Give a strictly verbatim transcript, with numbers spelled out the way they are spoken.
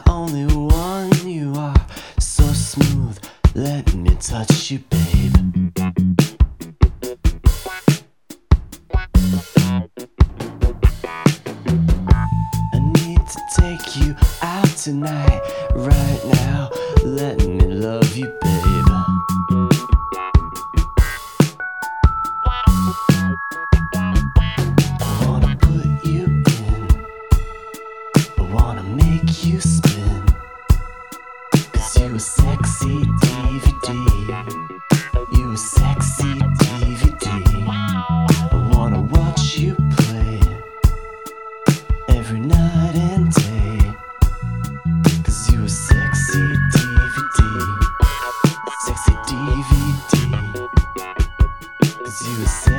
the only one. You are so smooth, let me touch you, babe. I need to take you out tonight, right now. Let me love you, babe. I wanna put you in, I wanna make you spin, 'cause you a sexy D V D. You a sexy D V D. I wanna watch you play every night and day, 'cause you a sexy D V D. Sexy D V D. 'Cause you a sexy